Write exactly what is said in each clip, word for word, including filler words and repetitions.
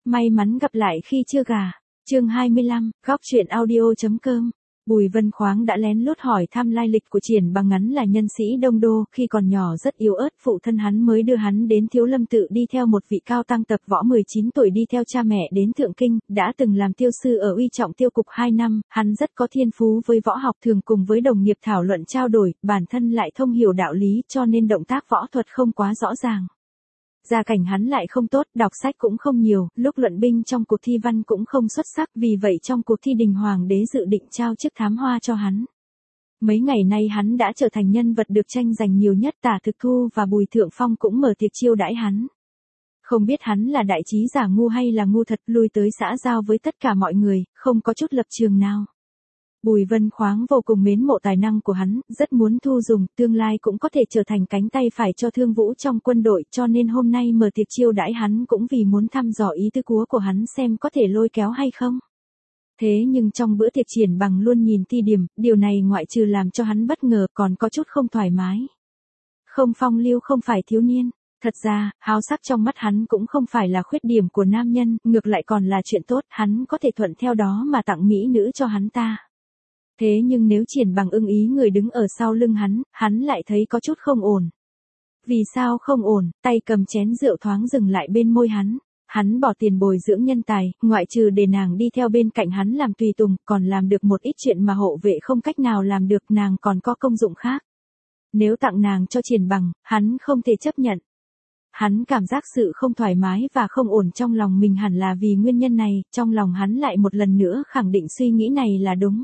May mắn gặp lại khi chưa gả. Chương hai mươi lăm, góc truyện audio chấm com. Bùi Vân Khoáng đã lén lút hỏi thăm lai lịch của Triển Bằng ngắn là nhân sĩ Đông Đô, khi còn nhỏ rất yếu ớt, phụ thân hắn mới đưa hắn đến Thiếu Lâm tự đi theo một vị cao tăng tập võ mười chín tuổi đi theo cha mẹ đến Thượng Kinh, đã từng làm tiêu sư ở Uy Trọng Tiêu cục hai năm, hắn rất có thiên phú với võ học, thường cùng với đồng nghiệp thảo luận trao đổi, bản thân lại thông hiểu đạo lý cho nên động tác võ thuật không quá rõ ràng. Gia cảnh hắn lại không tốt, đọc sách cũng không nhiều, lúc luận binh trong cuộc thi văn cũng không xuất sắc, vì vậy trong cuộc thi đình hoàng đế dự định trao chức thám hoa cho hắn. Mấy ngày nay hắn đã trở thành nhân vật được tranh giành nhiều nhất, Tả Thực Thu và Bùi Thượng Phong cũng mở tiệc chiêu đãi hắn. Không biết hắn là đại trí giả ngu hay là ngu thật, lui tới xã giao với tất cả mọi người, không có chút lập trường nào. Bùi Vân Khoáng vô cùng mến mộ tài năng của hắn, rất muốn thu dùng, tương lai cũng có thể trở thành cánh tay phải cho Thương Vũ trong quân đội, cho nên hôm nay mở tiệc chiêu đãi hắn cũng vì muốn thăm dò ý tứ của của hắn xem có thể lôi kéo hay không. Thế nhưng trong bữa tiệc Triển Bằng luôn nhìn Ti Điểm, điều này ngoại trừ làm cho hắn bất ngờ còn có chút không thoải mái. Không phong lưu không phải thiếu niên. Thật ra, háo sắc trong mắt hắn cũng không phải là khuyết điểm của nam nhân, ngược lại còn là chuyện tốt, hắn có thể thuận theo đó mà tặng mỹ nữ cho hắn ta. Thế nhưng nếu Triển Bằng ưng ý người đứng ở sau lưng hắn, hắn lại thấy có chút không ổn. Vì sao không ổn, tay cầm chén rượu thoáng dừng lại bên môi hắn. Hắn bỏ tiền bồi dưỡng nhân tài, ngoại trừ để nàng đi theo bên cạnh hắn làm tùy tùng, còn làm được một ít chuyện mà hộ vệ không cách nào làm được, nàng còn có công dụng khác. Nếu tặng nàng cho Triển Bằng, hắn không thể chấp nhận. Hắn cảm giác sự không thoải mái và không ổn trong lòng mình hẳn là vì nguyên nhân này, trong lòng hắn lại một lần nữa khẳng định suy nghĩ này là đúng.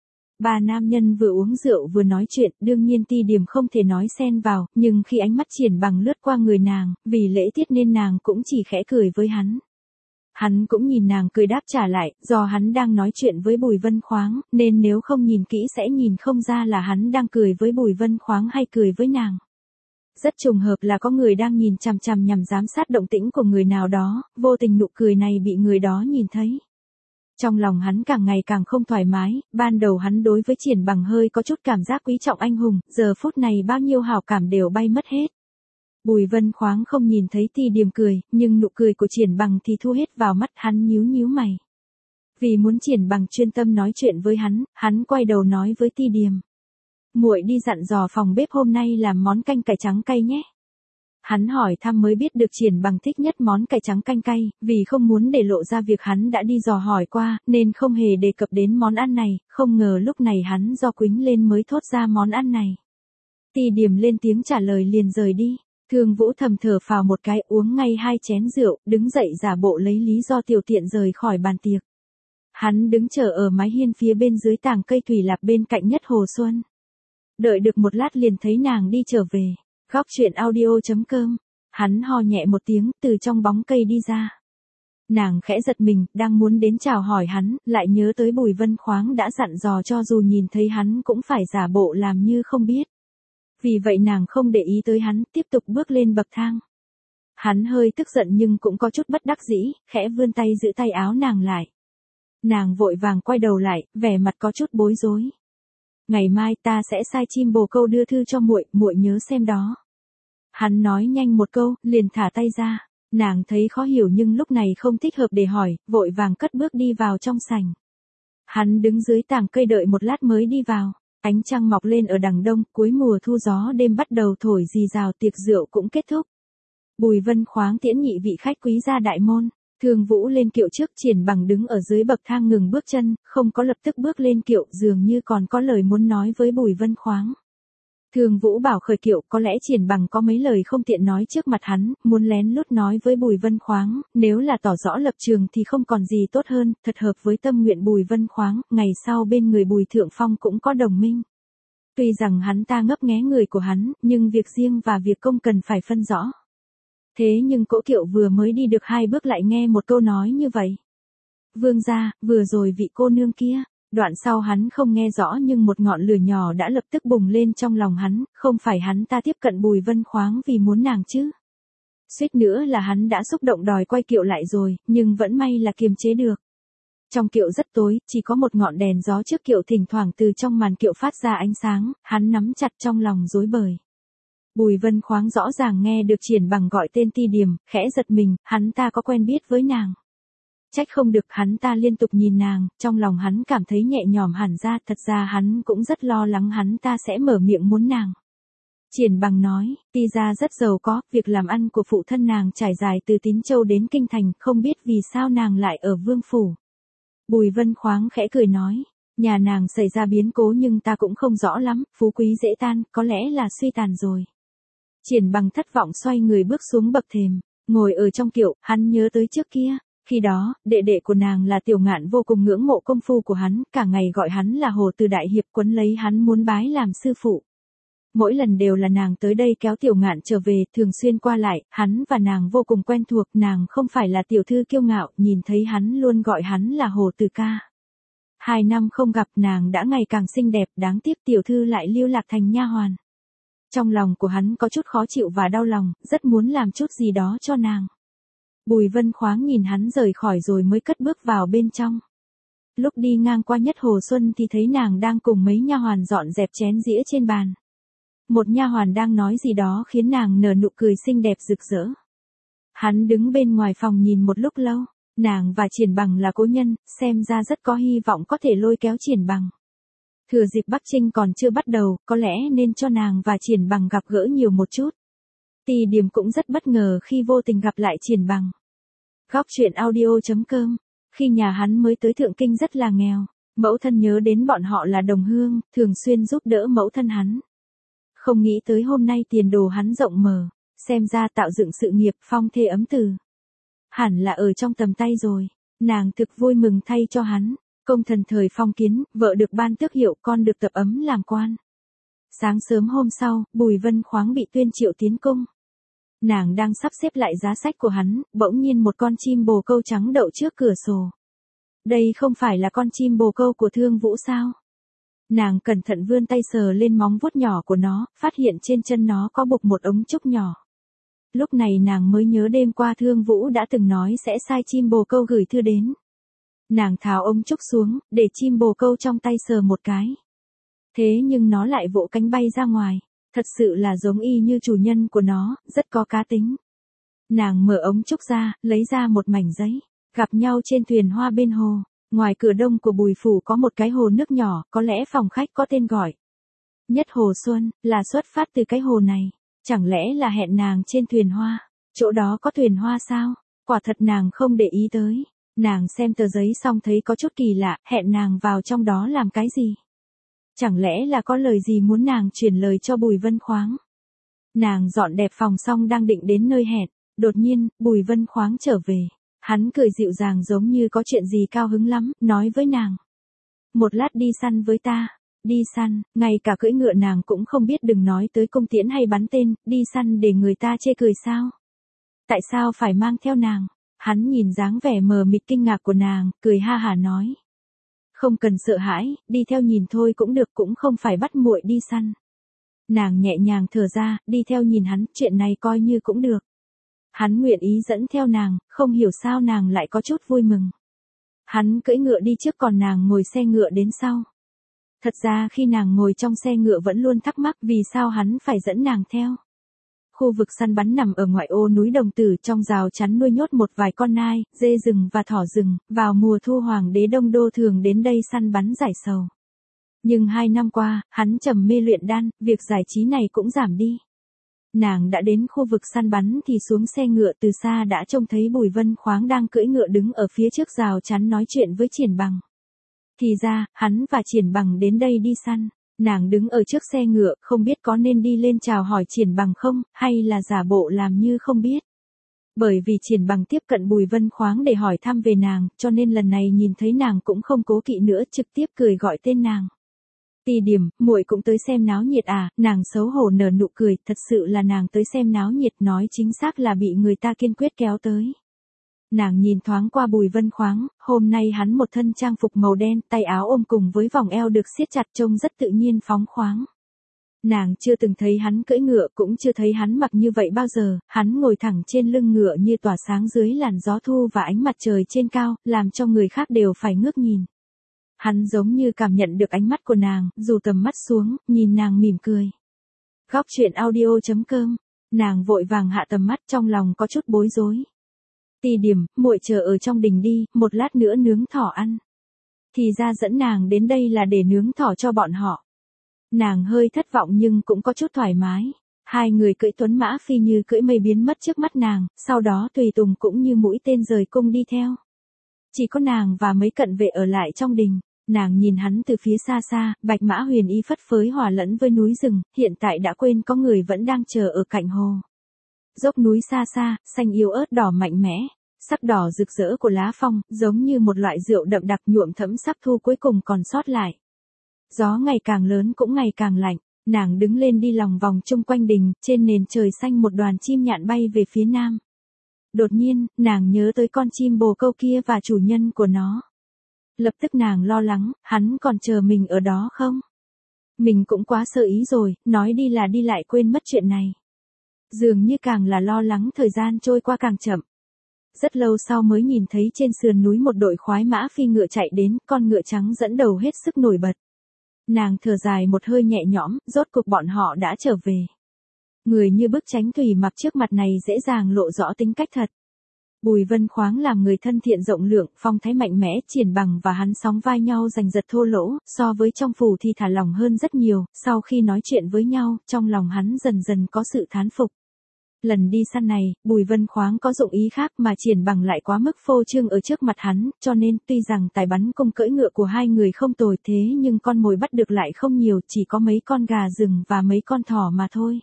Ba nam nhân vừa uống rượu vừa nói chuyện, đương nhiên Ti Điểm không thể nói xen vào, nhưng khi ánh mắt Triển Bằng lướt qua người nàng, vì lễ tiết nên nàng cũng chỉ khẽ cười với hắn. Hắn cũng nhìn nàng cười đáp trả lại, do hắn đang nói chuyện với Bùi Vân Khoáng, nên nếu không nhìn kỹ sẽ nhìn không ra là hắn đang cười với Bùi Vân Khoáng hay cười với nàng. Rất trùng hợp là có người đang nhìn chằm chằm nhằm giám sát động tĩnh của người nào đó, vô tình nụ cười này bị người đó nhìn thấy. Trong lòng hắn càng ngày càng không thoải mái, ban đầu hắn đối với Triển Bằng hơi có chút cảm giác quý trọng anh hùng, giờ phút này bao nhiêu hảo cảm đều bay mất hết. Bùi Vân Khoáng không nhìn thấy Ti Điểm cười, nhưng nụ cười của Triển Bằng thì thu hết vào mắt, hắn nhíu nhíu mày. Vì muốn Triển Bằng chuyên tâm nói chuyện với hắn, hắn quay đầu nói với Ti Điểm. Muội đi dặn dò phòng bếp hôm nay làm món canh cải trắng cay nhé. Hắn hỏi thăm mới biết được Triển Bằng thích nhất món cải trắng canh cay, vì không muốn để lộ ra việc hắn đã đi dò hỏi qua, nên không hề đề cập đến món ăn này, không ngờ lúc này hắn do quính lên mới thốt ra món ăn này. Ti Điểm lên tiếng trả lời liền rời đi, Thương Vũ thầm thở phào một cái, uống ngay hai chén rượu, đứng dậy giả bộ lấy lý do tiểu tiện rời khỏi bàn tiệc. Hắn đứng chờ ở mái hiên phía bên dưới tàng cây thủy lạp bên cạnh Nhất Hồ Xuân. Đợi được một lát liền thấy nàng đi trở về. Góc truyện audio chấm com. Hắn ho nhẹ một tiếng, từ trong bóng cây đi ra. Nàng khẽ giật mình, đang muốn đến chào hỏi hắn, lại nhớ tới Bùi Vân Khoáng đã dặn dò cho dù nhìn thấy hắn cũng phải giả bộ làm như không biết. Vì vậy nàng không để ý tới hắn, tiếp tục bước lên bậc thang. Hắn hơi tức giận nhưng cũng có chút bất đắc dĩ, khẽ vươn tay giữ tay áo nàng lại. Nàng vội vàng quay đầu lại, vẻ mặt có chút bối rối. Ngày mai ta sẽ sai chim bồ câu đưa thư cho muội, muội nhớ xem đó. Hắn nói nhanh một câu, liền thả tay ra. Nàng thấy khó hiểu nhưng lúc này không thích hợp để hỏi, vội vàng cất bước đi vào trong sảnh. Hắn đứng dưới tàng cây đợi một lát mới đi vào. Ánh trăng mọc lên ở đằng đông, cuối mùa thu gió đêm bắt đầu thổi rì rào, tiệc rượu cũng kết thúc. Bùi Vân Khoáng tiễn nhị vị khách quý ra đại môn. Thương Vũ lên kiệu trước, Triển Bằng đứng ở dưới bậc thang ngừng bước chân, không có lập tức bước lên kiệu, dường như còn có lời muốn nói với Bùi Vân Khoáng. Thương Vũ bảo khởi kiệu, có lẽ Triển Bằng có mấy lời không tiện nói trước mặt hắn, muốn lén lút nói với Bùi Vân Khoáng, nếu là tỏ rõ lập trường thì không còn gì tốt hơn, thật hợp với tâm nguyện Bùi Vân Khoáng, ngày sau bên người Bùi Thượng Phong cũng có đồng minh. Tuy rằng hắn ta ngấp nghé người của hắn, nhưng việc riêng và việc công cần phải phân rõ. Thế nhưng cỗ kiệu vừa mới đi được hai bước lại nghe một câu nói như vậy. Vương gia, vừa rồi vị cô nương kia. Đoạn sau hắn không nghe rõ nhưng một ngọn lửa nhỏ đã lập tức bùng lên trong lòng hắn, không phải hắn ta tiếp cận Bùi Vân Khoáng vì muốn nàng chứ. Suýt nữa là hắn đã xúc động đòi quay kiệu lại rồi, nhưng vẫn may là kiềm chế được. Trong kiệu rất tối, chỉ có một ngọn đèn gió trước kiệu thỉnh thoảng từ trong màn kiệu phát ra ánh sáng, hắn nắm chặt trong lòng rối bời. Bùi Vân Khoáng rõ ràng nghe được Triển Bằng gọi tên Ti Điểm, khẽ giật mình, hắn ta có quen biết với nàng. Trách không được hắn ta liên tục nhìn nàng, trong lòng hắn cảm thấy nhẹ nhõm hẳn ra, thật ra hắn cũng rất lo lắng hắn ta sẽ mở miệng muốn nàng. Triển Bằng nói, Ti gia rất giàu có, việc làm ăn của phụ thân nàng trải dài từ Tín Châu đến Kinh Thành, không biết vì sao nàng lại ở Vương Phủ. Bùi Vân Khoáng khẽ cười nói, nhà nàng xảy ra biến cố nhưng ta cũng không rõ lắm, phú quý dễ tan, có lẽ là suy tàn rồi. Triển Bằng thất vọng xoay người bước xuống bậc thềm, ngồi ở trong kiệu, hắn nhớ tới trước kia. Khi đó, đệ đệ của nàng là Tiểu Ngạn vô cùng ngưỡng mộ công phu của hắn, cả ngày gọi hắn là Hồ Từ Đại Hiệp, quấn lấy hắn muốn bái làm sư phụ. Mỗi lần đều là nàng tới đây kéo Tiểu Ngạn trở về, thường xuyên qua lại, hắn và nàng vô cùng quen thuộc, nàng không phải là tiểu thư kiêu ngạo, nhìn thấy hắn luôn gọi hắn là Hồ Từ ca. Hai năm không gặp, nàng đã ngày càng xinh đẹp, đáng tiếc tiểu thư lại lưu lạc thành nha hoàn. Trong lòng của hắn có chút khó chịu và đau lòng, rất muốn làm chút gì đó cho nàng. Bùi Vân Khoáng nhìn hắn rời khỏi rồi mới cất bước vào bên trong. Lúc đi ngang qua Nhất Hồ Xuân thì thấy nàng đang cùng mấy nha hoàn dọn dẹp chén dĩa trên bàn. Một nha hoàn đang nói gì đó khiến nàng nở nụ cười xinh đẹp rực rỡ. Hắn đứng bên ngoài phòng nhìn một lúc lâu, nàng và Triển Bằng là cố nhân, xem ra rất có hy vọng có thể lôi kéo Triển Bằng. Thừa dịp Bắc Trinh còn chưa bắt đầu, có lẽ nên cho nàng và Triển Bằng gặp gỡ nhiều một chút. Tì Điềm cũng rất bất ngờ khi vô tình gặp lại Triển Bằng. Góc truyện audio chấm com. Khi nhà hắn mới tới Thượng Kinh rất là nghèo, mẫu thân nhớ đến bọn họ là đồng hương, thường xuyên giúp đỡ mẫu thân hắn. Không nghĩ tới hôm nay tiền đồ hắn rộng mở, xem ra tạo dựng sự nghiệp phong thê ấm từ. Hẳn là ở trong tầm tay rồi, nàng thực vui mừng thay cho hắn, công thần thời phong kiến, vợ được ban tước hiệu, con được tập ấm làm quan. Sáng sớm hôm sau, Bùi Vân Khoáng bị tuyên triệu tiến cung. Nàng đang sắp xếp lại giá sách của hắn, bỗng nhiên một con chim bồ câu trắng đậu trước cửa sổ. Đây không phải là con chim bồ câu của Thương Vũ sao? Nàng cẩn thận vươn tay sờ lên móng vuốt nhỏ của nó, phát hiện trên chân nó có buộc một ống trúc nhỏ. Lúc này nàng mới nhớ đêm qua Thương Vũ đã từng nói sẽ sai chim bồ câu gửi thư đến. Nàng tháo ống trúc xuống, để chim bồ câu trong tay sờ một cái. Thế nhưng nó lại vỗ cánh bay ra ngoài, thật sự là giống y như chủ nhân của nó, rất có cá tính. Nàng mở ống trúc ra, lấy ra một mảnh giấy, gặp nhau trên thuyền hoa bên hồ. Ngoài cửa đông của Bùi Phủ có một cái hồ nước nhỏ, có lẽ phòng khách có tên gọi Nhất Hồ Xuân, là xuất phát từ cái hồ này. Chẳng lẽ là hẹn nàng trên thuyền hoa? Chỗ đó có thuyền hoa sao? Quả thật nàng không để ý tới. Nàng xem tờ giấy xong thấy có chút kỳ lạ, hẹn nàng vào trong đó làm cái gì? Chẳng lẽ là có lời gì muốn nàng truyền lời cho Bùi Vân Khoáng? Nàng dọn đẹp phòng xong đang định đến nơi hẹn, đột nhiên, Bùi Vân Khoáng trở về. Hắn cười dịu dàng giống như có chuyện gì cao hứng lắm, nói với nàng. Một lát đi săn với ta. Đi săn, ngay cả cưỡi ngựa nàng cũng không biết, đừng nói tới cung tiễn hay bắn tên, đi săn để người ta chê cười sao? Tại sao phải mang theo nàng? Hắn nhìn dáng vẻ mờ mịt kinh ngạc của nàng, cười ha hả nói. Không cần sợ hãi, đi theo nhìn thôi cũng được, cũng không phải bắt muội đi săn. Nàng nhẹ nhàng thở ra, đi theo nhìn hắn, chuyện này coi như cũng được. Hắn nguyện ý dẫn theo nàng, không hiểu sao nàng lại có chút vui mừng. Hắn cưỡi ngựa đi trước còn nàng ngồi xe ngựa đến sau. Thật ra khi nàng ngồi trong xe ngựa vẫn luôn thắc mắc vì sao hắn phải dẫn nàng theo. Khu vực săn bắn nằm ở ngoại ô núi Đồng Tử, trong rào chắn nuôi nhốt một vài con nai, dê rừng và thỏ rừng, vào mùa thu hoàng đế Đông Đô thường đến đây săn bắn giải sầu. Nhưng hai năm qua, hắn trầm mê luyện đan, việc giải trí này cũng giảm đi. Nàng đã đến khu vực săn bắn thì xuống xe ngựa, từ xa đã trông thấy Bùi Vân Khoáng đang cưỡi ngựa đứng ở phía trước rào chắn nói chuyện với Triển Bằng. Thì ra, hắn và Triển Bằng đến đây đi săn. Nàng đứng ở trước xe ngựa, không biết có nên đi lên chào hỏi Triển Bằng không, hay là giả bộ làm như không biết. Bởi vì Triển Bằng tiếp cận Bùi Vân Khoáng để hỏi thăm về nàng, cho nên lần này nhìn thấy nàng cũng không cố kỵ nữa, trực tiếp cười gọi tên nàng. Tì Điềm, muội cũng tới xem náo nhiệt à? Nàng xấu hổ nở nụ cười, thật sự là nàng tới xem náo nhiệt, nói chính xác là bị người ta kiên quyết kéo tới. Nàng nhìn thoáng qua Bùi Vân Khoáng, hôm nay hắn một thân trang phục màu đen, tay áo ôm cùng với vòng eo được siết chặt, trông rất tự nhiên phóng khoáng. Nàng chưa từng thấy hắn cưỡi ngựa, cũng chưa thấy hắn mặc như vậy bao giờ, hắn ngồi thẳng trên lưng ngựa như tỏa sáng dưới làn gió thu và ánh mặt trời trên cao, làm cho người khác đều phải ngước nhìn. Hắn giống như cảm nhận được ánh mắt của nàng, dù tầm mắt xuống, nhìn nàng mỉm cười. Góc truyện audio chấm com. Nàng vội vàng hạ tầm mắt, trong lòng có chút bối rối. Ti Điểm, muội chờ ở trong đình đi, một lát nữa nướng thỏ ăn. Thì ra dẫn nàng đến đây là để nướng thỏ cho bọn họ. Nàng hơi thất vọng nhưng cũng có chút thoải mái. Hai người cưỡi tuấn mã phi như cưỡi mây biến mất trước mắt nàng, sau đó tùy tùng cũng như mũi tên rời cung đi theo. Chỉ có nàng và mấy cận vệ ở lại trong đình. Nàng nhìn hắn từ phía xa xa, bạch mã huyền y phất phới hòa lẫn với núi rừng, hiện tại đã quên có người vẫn đang chờ ở cạnh hồ. Dốc núi xa xa, xanh yếu ớt đỏ mạnh mẽ, sắc đỏ rực rỡ của lá phong, giống như một loại rượu đậm đặc nhuộm thẫm sắp thu cuối cùng còn sót lại. Gió ngày càng lớn cũng ngày càng lạnh, nàng đứng lên đi lòng vòng chung quanh đình, trên nền trời xanh một đoàn chim nhạn bay về phía nam. Đột nhiên, nàng nhớ tới con chim bồ câu kia và chủ nhân của nó. Lập tức nàng lo lắng, hắn còn chờ mình ở đó không? Mình cũng quá sơ ý rồi, nói đi là đi lại quên mất chuyện này. Dường như càng là lo lắng thời gian trôi qua càng chậm. Rất lâu sau mới nhìn thấy trên sườn núi một đội khoái mã phi ngựa chạy đến, con ngựa trắng dẫn đầu hết sức nổi bật. Nàng thở dài một hơi nhẹ nhõm, rốt cuộc bọn họ đã trở về. Người như bức tránh thủy mặc trước mặt này dễ dàng lộ rõ tính cách thật. Bùi Vân Khoáng làm người thân thiện rộng lượng, phong thái mạnh mẽ, Triển Bằng và hắn sóng vai nhau giành giật thô lỗ, so với trong phủ thì thả lòng hơn rất nhiều, sau khi nói chuyện với nhau, trong lòng hắn dần dần có sự thán phục. Lần đi săn này, Bùi Vân Khoáng có dụng ý khác mà Triển Bằng lại quá mức phô trương ở trước mặt hắn, cho nên tuy rằng tài bắn cung cưỡi ngựa của hai người không tồi thế nhưng con mồi bắt được lại không nhiều, chỉ có mấy con gà rừng và mấy con thỏ mà thôi.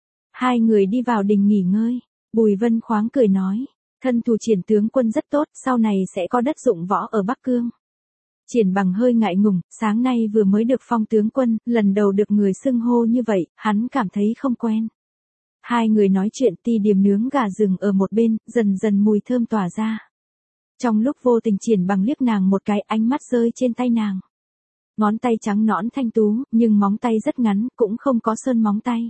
Hai người đi vào đình nghỉ ngơi, Bùi Vân Khoáng cười nói. Thân thủ Triển tướng quân rất tốt, sau này sẽ có đất dụng võ ở Bắc Cương. Triển Bằng hơi ngại ngùng, sáng nay vừa mới được phong tướng quân, lần đầu được người xưng hô như vậy, hắn cảm thấy không quen. Hai người nói chuyện, Ti Điểm nướng gà rừng ở một bên, dần dần mùi thơm tỏa ra. Trong lúc vô tình Triển Bằng liếc nàng một cái, ánh mắt rơi trên tay nàng. Ngón tay trắng nõn thanh tú, nhưng móng tay rất ngắn, cũng không có sơn móng tay.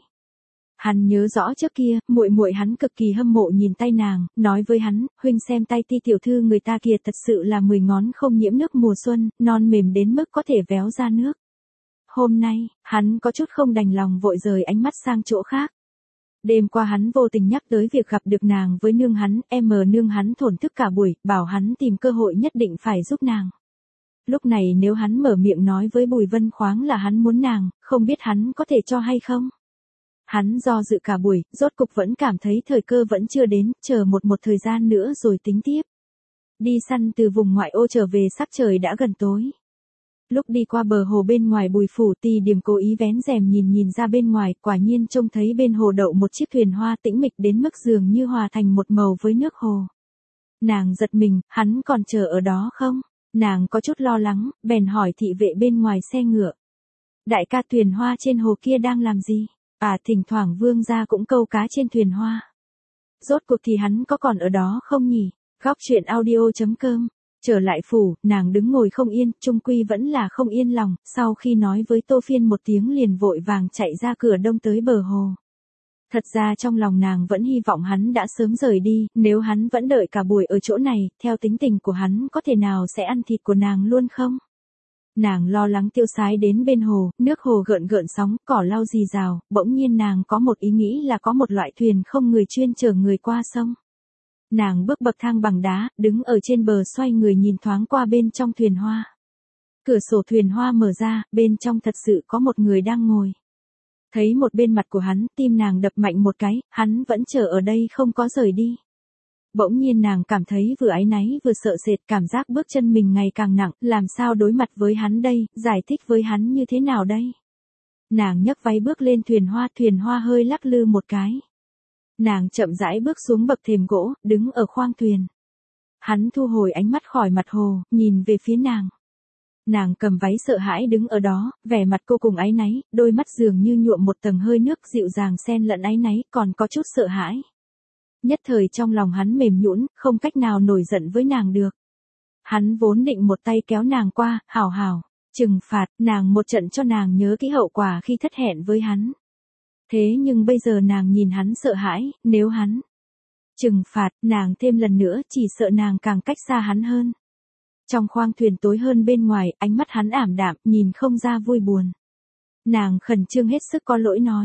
Hắn nhớ rõ trước kia, muội muội hắn cực kỳ hâm mộ nhìn tay nàng, nói với hắn, huynh xem tay Ti tiểu thư người ta kia thật sự là mười ngón không nhiễm nước mùa xuân, non mềm đến mức có thể véo ra nước. Hôm nay, hắn có chút không đành lòng vội rời ánh mắt sang chỗ khác. Đêm qua hắn vô tình nhắc tới việc gặp được nàng với nương hắn, em nương hắn thổn thức cả buổi, bảo hắn tìm cơ hội nhất định phải giúp nàng. Lúc này nếu hắn mở miệng nói với Bùi Vân Khoáng là hắn muốn nàng, không biết hắn có thể cho hay không? Hắn do dự cả buổi, rốt cục vẫn cảm thấy thời cơ vẫn chưa đến, chờ một một thời gian nữa rồi tính tiếp. Đi săn từ vùng ngoại ô trở về sắc trời đã gần tối. Lúc đi qua bờ hồ bên ngoài Bùi phủ, Ti Điểm cố ý vén rèm nhìn nhìn ra bên ngoài, quả nhiên trông thấy bên hồ đậu một chiếc thuyền hoa tĩnh mịch đến mức dường như hòa thành một màu với nước hồ. Nàng giật mình, hắn còn chờ ở đó không? Nàng có chút lo lắng, bèn hỏi thị vệ bên ngoài xe ngựa. Đại ca, thuyền hoa trên hồ kia đang làm gì? À, thỉnh thoảng vương gia cũng câu cá trên thuyền hoa. Rốt cuộc thì hắn có còn ở đó không nhỉ? Góc truyện audio chấm com. Trở lại phủ, nàng đứng ngồi không yên, chung quy vẫn là không yên lòng, sau khi nói với Tô Phiên một tiếng liền vội vàng chạy ra cửa đông tới bờ hồ. Thật ra trong lòng nàng vẫn hy vọng hắn đã sớm rời đi, nếu hắn vẫn đợi cả buổi ở chỗ này, theo tính tình của hắn có thể nào sẽ ăn thịt của nàng luôn không? Nàng lo lắng tiêu sái đến bên hồ, nước hồ gợn gợn sóng, cỏ lau rì rào, bỗng nhiên nàng có một ý nghĩ là có một loại thuyền không người chuyên chở người qua sông. Nàng bước bậc thang bằng đá, đứng ở trên bờ xoay người nhìn thoáng qua bên trong thuyền hoa. Cửa sổ thuyền hoa mở ra, bên trong thật sự có một người đang ngồi. Thấy một bên mặt của hắn, tim nàng đập mạnh một cái, hắn vẫn chờ ở đây không có rời đi. Bỗng nhiên nàng cảm thấy vừa áy náy vừa sợ sệt, cảm giác bước chân mình ngày càng nặng, làm sao đối mặt với hắn đây, giải thích với hắn như thế nào đây? Nàng nhấc váy bước lên thuyền hoa, thuyền hoa hơi lắc lư một cái. Nàng chậm rãi bước xuống bậc thềm gỗ, đứng ở khoang thuyền. Hắn thu hồi ánh mắt khỏi mặt hồ, nhìn về phía nàng. Nàng cầm váy sợ hãi đứng ở đó, vẻ mặt cô cùng áy náy, đôi mắt dường như nhuộm một tầng hơi nước dịu dàng xen lẫn áy náy, còn có chút sợ hãi. Nhất thời trong lòng hắn mềm nhũn, không cách nào nổi giận với nàng được. Hắn vốn định một tay kéo nàng qua, hảo hảo, trừng phạt nàng một trận cho nàng nhớ kỹ hậu quả khi thất hẹn với hắn. Thế nhưng bây giờ nàng nhìn hắn sợ hãi, nếu hắn trừng phạt nàng thêm lần nữa chỉ sợ nàng càng cách xa hắn hơn. Trong khoang thuyền tối hơn bên ngoài, ánh mắt hắn ảm đạm, nhìn không ra vui buồn. Nàng khẩn trương hết sức có lỗi nói,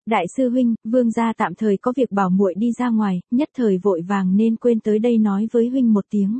Đại sư huynh, vương gia tạm thời có việc bảo muội đi ra ngoài, nhất thời vội vàng nên quên tới đây nói với huynh một tiếng.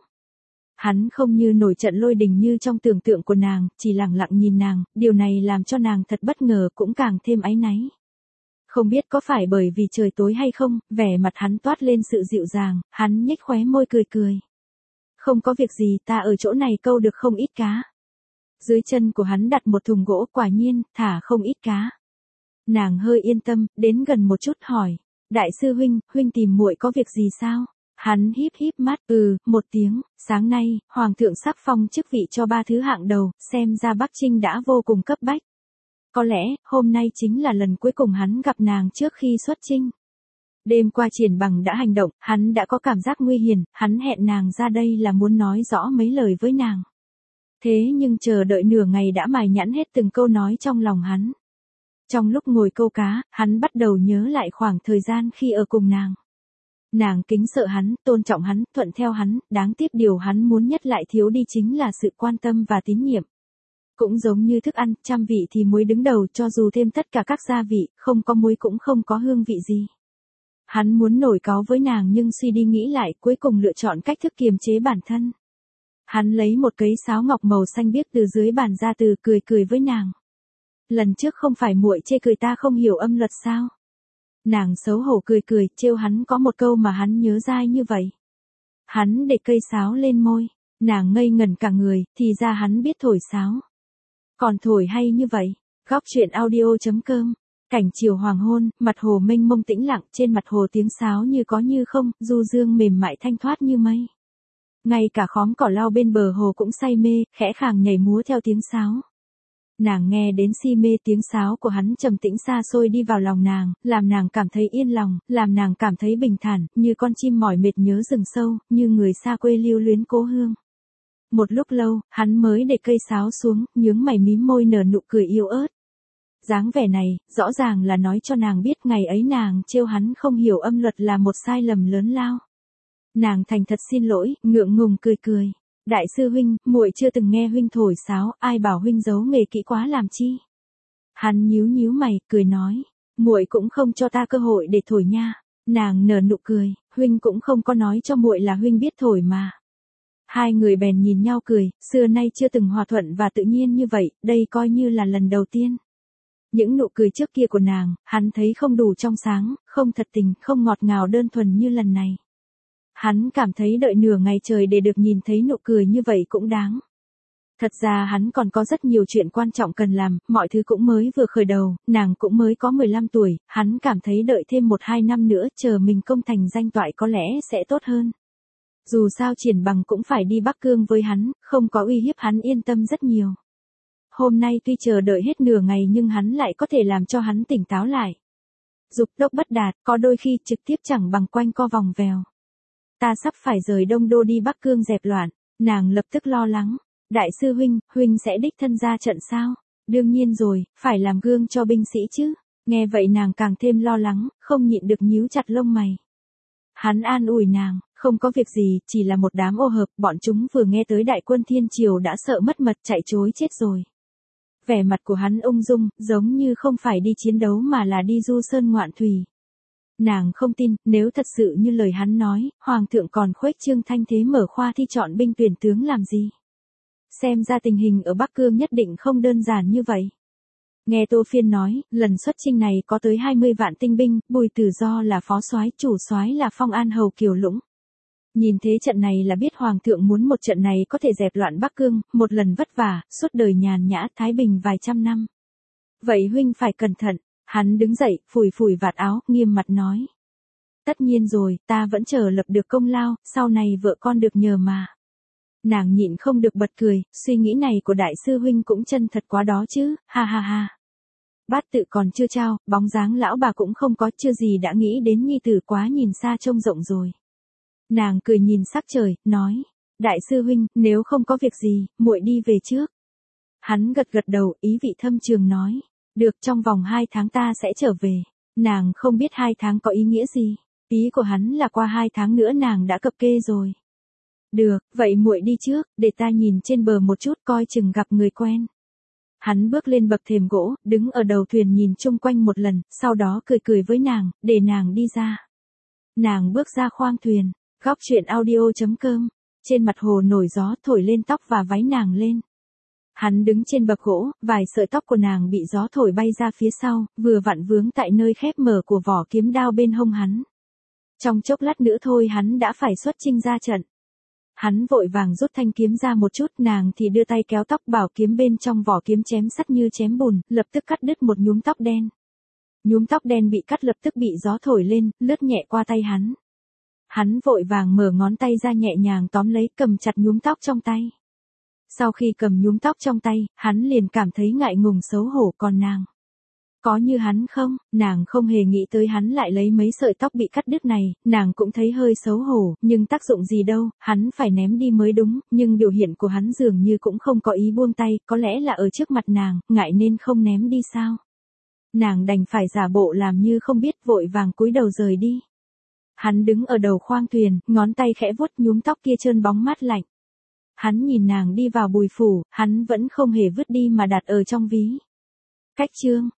Hắn không như nổi trận lôi đình như trong tưởng tượng của nàng, chỉ lặng lặng nhìn nàng, điều này làm cho nàng thật bất ngờ cũng càng thêm áy náy. Không biết có phải bởi vì trời tối hay không, vẻ mặt hắn toát lên sự dịu dàng, hắn nhếch khóe môi cười cười. Không có việc gì, ta ở chỗ này câu được không ít cá. Dưới chân của hắn đặt một thùng gỗ, quả nhiên, thả không ít cá. Nàng hơi yên tâm, đến gần một chút hỏi, đại sư huynh, huynh tìm muội có việc gì sao? Hắn híp híp mắt, ừ, một tiếng, sáng nay, hoàng thượng sắc phong chức vị cho ba thứ hạng đầu, xem ra Bắc Trinh đã vô cùng cấp bách. Có lẽ, hôm nay chính là lần cuối cùng hắn gặp nàng trước khi xuất chinh. Đêm qua Triển Bằng đã hành động, hắn đã có cảm giác nguy hiểm, hắn hẹn nàng ra đây là muốn nói rõ mấy lời với nàng. Thế nhưng chờ đợi nửa ngày đã mài nhẵn hết từng câu nói trong lòng hắn. Trong lúc ngồi câu cá, hắn bắt đầu nhớ lại khoảng thời gian khi ở cùng nàng. Nàng kính sợ hắn, tôn trọng hắn, thuận theo hắn, đáng tiếc điều hắn muốn nhất lại thiếu đi chính là sự quan tâm và tín nhiệm. Cũng giống như thức ăn, trăm vị thì muối đứng đầu, cho dù thêm tất cả các gia vị, không có muối cũng không có hương vị gì. Hắn muốn nổi cáu với nàng nhưng suy đi nghĩ lại, cuối cùng lựa chọn cách thức kiềm chế bản thân. Hắn lấy một cấy sáo ngọc màu xanh biếc từ dưới bàn ra, từ cười cười với nàng. Lần trước không phải muội chê cười ta không hiểu âm luật sao? Nàng xấu hổ cười cười, trêu hắn có một câu mà hắn nhớ dai như vậy. Hắn để cây sáo lên môi, nàng ngây ngẩn cả người, thì ra hắn biết thổi sáo. Còn thổi hay như vậy. Góc truyện audio chấm com. Cảnh chiều hoàng hôn, mặt hồ mênh mông tĩnh lặng, trên mặt hồ tiếng sáo như có như không, du dương mềm mại thanh thoát như mây. Ngay cả khóm cỏ lau bên bờ hồ cũng say mê, khẽ khàng nhảy múa theo tiếng sáo. Nàng nghe đến si mê, tiếng sáo của hắn trầm tĩnh xa xôi đi vào lòng nàng, làm nàng cảm thấy yên lòng, làm nàng cảm thấy bình thản, như con chim mỏi mệt nhớ rừng sâu, như người xa quê lưu luyến cố hương. Một lúc lâu, hắn mới để cây sáo xuống, nhướng mày mím môi nở nụ cười yếu ớt. Dáng vẻ này, rõ ràng là nói cho nàng biết ngày ấy nàng trêu hắn không hiểu âm luật là một sai lầm lớn lao. Nàng thành thật xin lỗi, ngượng ngùng cười cười. Đại sư huynh, muội chưa từng nghe huynh thổi sáo, ai bảo huynh giấu nghề kỹ quá làm chi? Hắn nhíu nhíu mày, cười nói, muội cũng không cho ta cơ hội để thổi nha. Nàng nở nụ cười, huynh cũng không có nói cho muội là huynh biết thổi mà. Hai người bèn nhìn nhau cười, xưa nay chưa từng hòa thuận và tự nhiên như vậy, đây coi như là lần đầu tiên. Những nụ cười trước kia của nàng, hắn thấy không đủ trong sáng, không thật tình, không ngọt ngào đơn thuần như lần này. Hắn cảm thấy đợi nửa ngày trời để được nhìn thấy nụ cười như vậy cũng đáng. Thật ra hắn còn có rất nhiều chuyện quan trọng cần làm, mọi thứ cũng mới vừa khởi đầu, nàng cũng mới có mười lăm tuổi, hắn cảm thấy đợi thêm một hai năm nữa chờ mình công thành danh toại có lẽ sẽ tốt hơn. Dù sao Triển Bằng cũng phải đi Bắc Cương với hắn, không có uy hiếp hắn yên tâm rất nhiều. Hôm nay tuy chờ đợi hết nửa ngày nhưng hắn lại có thể làm cho hắn tỉnh táo lại. Dục tốc bất đạt, có đôi khi trực tiếp chẳng bằng quanh co vòng vèo. Ta sắp phải rời Đông Đô đi Bắc Cương dẹp loạn, nàng lập tức lo lắng. Đại sư huynh, huynh sẽ đích thân ra trận sao? Đương nhiên rồi, phải làm gương cho binh sĩ chứ. Nghe vậy nàng càng thêm lo lắng, không nhịn được nhíu chặt lông mày. Hắn an ủi nàng, không có việc gì, chỉ là một đám ô hợp, bọn chúng vừa nghe tới đại quân thiên triều đã sợ mất mật chạy trối chết rồi. Vẻ mặt của hắn ung dung, giống như không phải đi chiến đấu mà là đi du sơn ngoạn thủy. Nàng không tin, nếu thật sự như lời hắn nói, hoàng thượng còn khuếch trương thanh thế mở khoa thi chọn binh tuyển tướng làm gì? Xem ra tình hình ở Bắc Cương nhất định không đơn giản như vậy. Nghe Tô Phiên nói, lần xuất chinh này có tới hai mươi vạn tinh binh, Bùi Tử Do là phó soái, chủ soái là Phong An hầu Kiều Lũng. Nhìn thế trận này là biết hoàng thượng muốn một trận này có thể dẹp loạn Bắc Cương, một lần vất vả, suốt đời nhàn nhã thái bình vài trăm năm. Vậy huynh phải cẩn thận. Hắn đứng dậy, phủi phủi vạt áo, nghiêm mặt nói. Tất nhiên rồi, ta vẫn chờ lập được công lao, sau này vợ con được nhờ mà. Nàng nhịn không được bật cười, suy nghĩ này của đại sư huynh cũng chân thật quá đó chứ, ha ha ha. Bát tự còn chưa trao, bóng dáng lão bà cũng không có, chưa gì đã nghĩ đến nhi tử, quá nhìn xa trông rộng rồi. Nàng cười nhìn sắc trời, nói, đại sư huynh, nếu không có việc gì, muội đi về trước. Hắn gật gật đầu, ý vị thâm trường nói. Được, trong vòng hai tháng ta sẽ trở về. Nàng không biết hai tháng có ý nghĩa gì. Ý của hắn là qua hai tháng nữa nàng đã cập kê rồi. Được, vậy muội đi trước, để ta nhìn trên bờ một chút coi chừng gặp người quen. Hắn bước lên bậc thềm gỗ, đứng ở đầu thuyền nhìn chung quanh một lần, sau đó cười cười với nàng, để nàng đi ra. Nàng bước ra khoang thuyền, góc truyện audio chấm com. Trên mặt hồ nổi gió thổi lên tóc và váy nàng lên. Hắn đứng trên bậc gỗ, vài sợi tóc của nàng bị gió thổi bay ra phía sau, vừa vặn vướng tại nơi khép mở của vỏ kiếm đao bên hông hắn. Trong chốc lát nữa thôi hắn đã phải xuất chinh ra trận. Hắn vội vàng rút thanh kiếm ra một chút, nàng thì đưa tay kéo tóc bảo kiếm bên trong vỏ kiếm chém sắt như chém bùn, lập tức cắt đứt một nhúm tóc đen. Nhúm tóc đen bị cắt lập tức bị gió thổi lên, lướt nhẹ qua tay hắn. Hắn vội vàng mở ngón tay ra nhẹ nhàng tóm lấy, cầm chặt nhúm tóc trong tay. Sau khi cầm nhúm tóc trong tay, hắn liền cảm thấy ngại ngùng xấu hổ, còn nàng. Có như hắn không, nàng không hề nghĩ tới hắn lại lấy mấy sợi tóc bị cắt đứt này, nàng cũng thấy hơi xấu hổ, nhưng tác dụng gì đâu, hắn phải ném đi mới đúng, nhưng biểu hiện của hắn dường như cũng không có ý buông tay, có lẽ là ở trước mặt nàng, ngại nên không ném đi sao. Nàng đành phải giả bộ làm như không biết, vội vàng cúi đầu rời đi. Hắn đứng ở đầu khoang thuyền, ngón tay khẽ vuốt nhúm tóc kia trơn bóng mát lạnh. Hắn nhìn nàng đi vào bùi phủ, hắn vẫn không hề vứt đi mà đặt ở trong ví. Cách chương